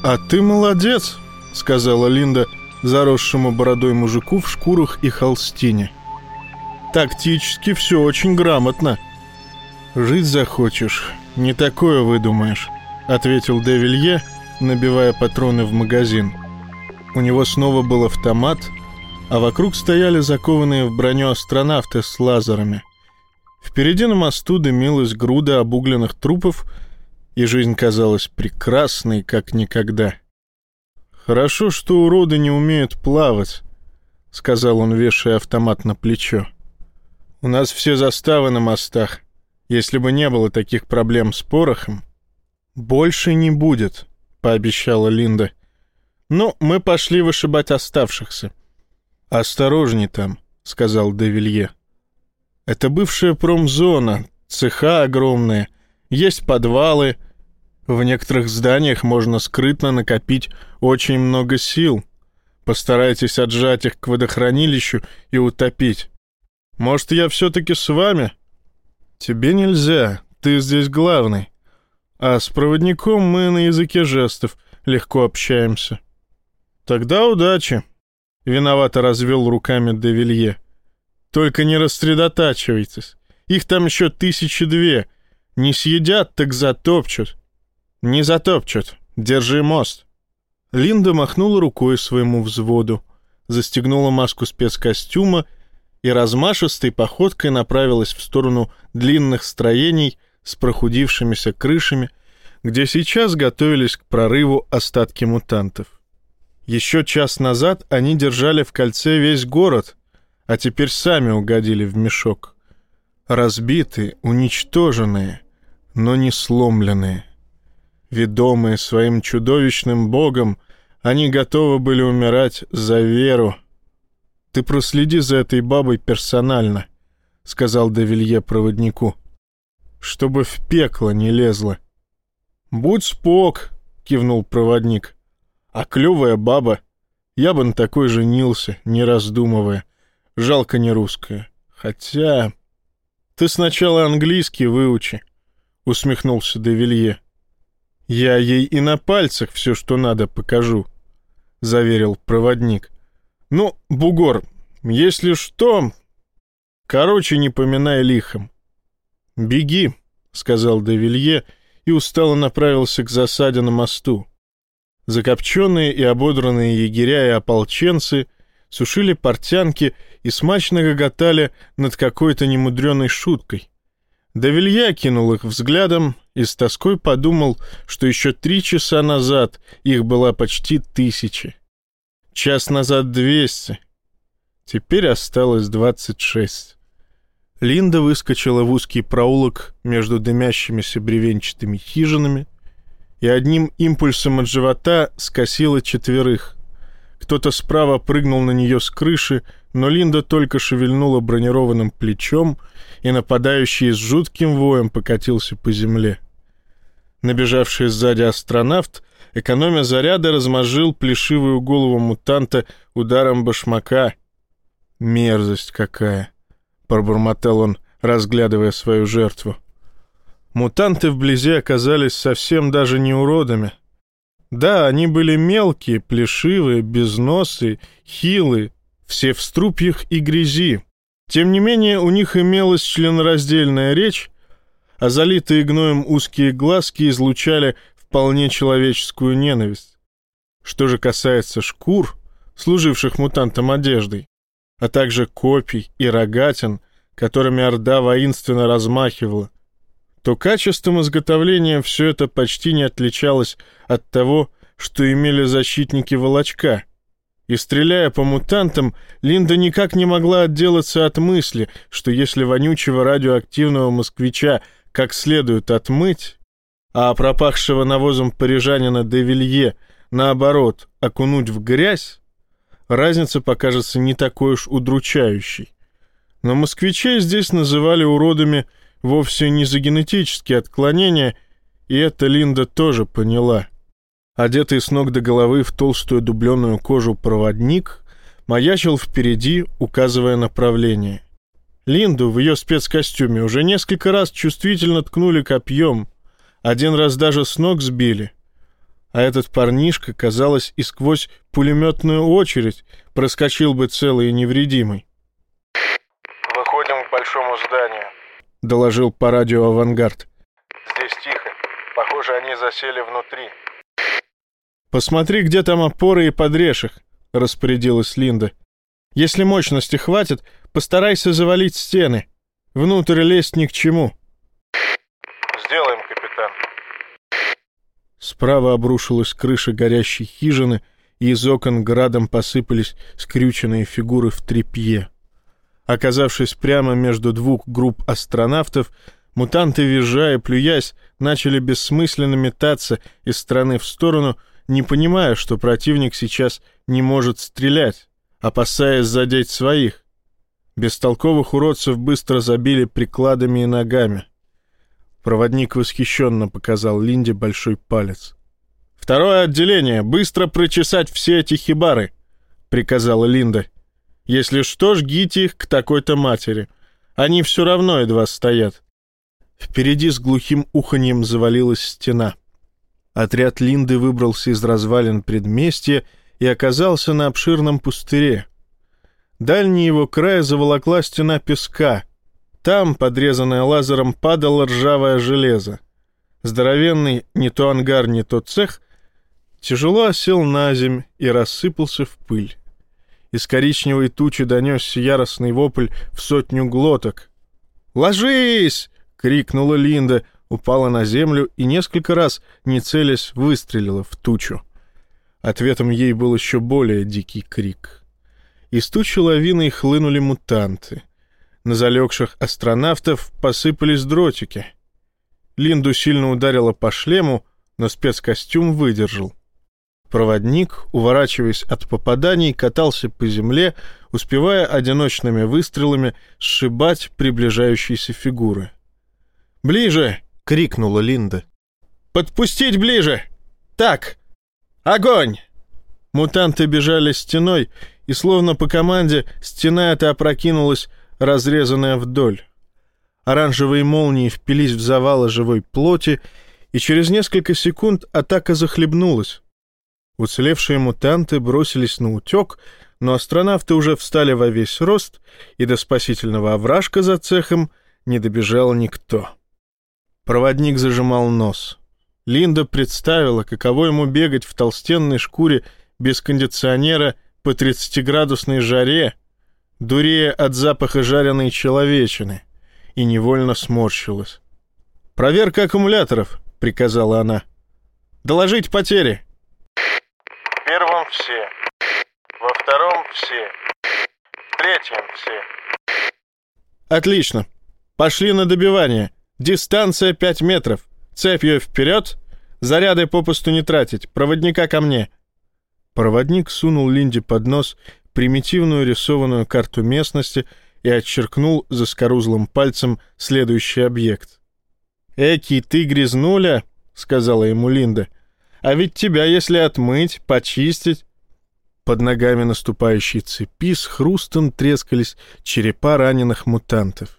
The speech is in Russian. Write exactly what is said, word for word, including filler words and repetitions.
«А ты молодец», — сказала Линда заросшему бородой мужику в шкурах и холстине. «Тактически все очень грамотно». «Жить захочешь, не такое выдумаешь», — ответил де Вилье, набивая патроны в магазин. У него снова был автомат, а вокруг стояли закованные в броню астронавты с лазерами. Впереди на мосту дымилась груда обугленных трупов, и жизнь казалась прекрасной, как никогда. «Хорошо, что уроды не умеют плавать», — сказал он, вешая автомат на плечо. «У нас все заставы на мостах. Если бы не было таких проблем с порохом...» «Больше не будет», — пообещала Линда. «Ну, мы пошли вышибать оставшихся». «Осторожней там», — сказал де Вилье. «Это бывшая промзона, цеха огромные, есть подвалы. В некоторых зданиях можно скрытно накопить очень много сил. Постарайтесь отжать их к водохранилищу и утопить. Может, я все-таки с вами?» «Тебе нельзя, ты здесь главный. А с проводником мы на языке жестов легко общаемся». «Тогда удачи», — виновато развел руками де Вилье. «Только не рассредотачивайтесь. Их там еще тысячи две. Не съедят, так затопчут». «Не затопчут. Держи мост». Линда махнула рукой своему взводу, застегнула маску спецкостюма и размашистой походкой направилась в сторону длинных строений с прохудившимися крышами, где сейчас готовились к прорыву остатки мутантов. Еще час назад они держали в кольце весь город, а теперь сами угодили в мешок. Разбитые, уничтоженные, но не сломленные. Ведомые своим чудовищным богом, они готовы были умирать за веру. «Ты проследи за этой бабой персонально», — сказал де Вилье проводнику, — «чтобы в пекло не лезла». «Будь спок», — кивнул проводник. «А клевая баба. Я бы на такой женился, не раздумывая. Жалко не русская. Хотя...» «Ты сначала английский выучи», — усмехнулся де Вилье. «Я ей и на пальцах все, что надо, покажу», — заверил проводник. «Ну, бугор, если что... Короче, не поминай лихом». «Беги», — сказал де Вилье и устало направился к засаде на мосту. Закопченные и ободранные егеря и ополченцы сушили портянки и смачно гоготали над какой-то немудреной шуткой. Де Вилье кинул их взглядом и с тоской подумал, что еще три часа назад их была почти тысяча. Час назад двести. Теперь осталось двадцать шесть. Линда выскочила в узкий проулок между дымящимися бревенчатыми хижинами и одним импульсом от живота скосила четверых. Кто-то справа прыгнул на нее с крыши, но Линда только шевельнула бронированным плечом, и нападающий с жутким воем покатился по земле. Набежавший сзади астронавт, экономя заряды, размозжил плешивую голову мутанта ударом башмака. «Мерзость какая!» — пробормотал он, разглядывая свою жертву. Мутанты вблизи оказались совсем даже не уродами. Да, они были мелкие, плешивые, безносые, хилые, все в струпьях и грязи. Тем не менее, у них имелась членораздельная речь, а залитые гноем узкие глазки излучали вполне человеческую ненависть. Что же касается шкур, служивших мутантам одеждой, а также копий и рогатин, которыми орда воинственно размахивала, то качеством изготовления все это почти не отличалось от того, что имели защитники Волочка. И, стреляя по мутантам, Линда никак не могла отделаться от мысли, что если вонючего радиоактивного москвича как следует отмыть, а пропахшего навозом парижанина де Вилье, наоборот, окунуть в грязь, разница покажется не такой уж удручающей. Но москвичей здесь называли уродами вовсе не за генетические отклонения, и это Линда тоже поняла. Одетый с ног до головы в толстую дубленую кожу проводник маячил впереди, указывая направление. Линду в ее спецкостюме уже несколько раз чувствительно ткнули копьем, один раз даже с ног сбили. А этот парнишка, казалось, и сквозь пулеметную очередь проскочил бы целый и невредимый. «Выходим к большому зданию», — доложил по радио «Авангард». «Здесь тихо. Похоже, они засели внутри». «Посмотри, где там опоры, и подрежь их», — распорядилась Линда. «Если мощности хватит, постарайся завалить стены. Внутрь лезть ни к чему». «Сделаем, капитан». Справа обрушилась крыша горящей хижины, и из окон градом посыпались скрюченные фигуры в тряпье. Оказавшись прямо между двух групп астронавтов, мутанты, визжа и плюясь, начали бессмысленно метаться из стороны в сторону, не понимая, что противник сейчас не может стрелять, опасаясь задеть своих. Бестолковых уродцев быстро забили прикладами и ногами. Проводник восхищенно показал Линде большой палец. «Второе отделение! Быстро прочесать все эти хибары!» — приказала Линда. «Если что, жгите их к такой-то матери. Они все равно едва стоят». Впереди с глухим уханьем завалилась стена. Отряд Линды выбрался из развалин предместья и оказался на обширном пустыре. Дальний его край заволокла стена песка. Там, подрезанное лазером, падало ржавое железо. Здоровенный не то ангар, не то цех тяжело осел на земь и рассыпался в пыль. Из коричневой тучи донесся яростный вопль в сотню глоток. «Ложись!» — крикнула Линда, упала на землю и несколько раз, не целясь, выстрелила в тучу. Ответом ей был еще более дикий крик. Из тучи лавиной хлынули мутанты. На залегших астронавтов посыпались дротики. Линду сильно ударило по шлему, но спецкостюм выдержал. Проводник, уворачиваясь от попаданий, катался по земле, успевая одиночными выстрелами сшибать приближающиеся фигуры. «Ближе!» — крикнула Линда. «Подпустить ближе! Так! Огонь!» Мутанты бежали стеной, и словно по команде стена эта опрокинулась, разрезанная вдоль. Оранжевые молнии впились в завалы живой плоти, и через несколько секунд атака захлебнулась. Уцелевшие мутанты бросились на утек, но астронавты уже встали во весь рост, и до спасительного овражка за цехом не добежал никто. Проводник зажимал нос. Линда представила, каково ему бегать в толстенной шкуре без кондиционера по тридцатиградусной жаре, дурея от запаха жареной человечины, и невольно сморщилась. «Проверка аккумуляторов», — приказала она. «Доложить потери». В первом все, во втором все, в третьем все. «Отлично. Пошли на добивание. Дистанция пять метров. Цепью вперед. Заряды попусту не тратить. Проводника ко мне». Проводник сунул Линде под нос примитивную рисованную карту местности и отчеркнул заскорузлым пальцем следующий объект. «Эки, ты грязнуля», — сказала ему Линда. «А ведь тебя, если отмыть, почистить...» Под ногами наступающей цепи с хрустом трескались черепа раненых мутантов.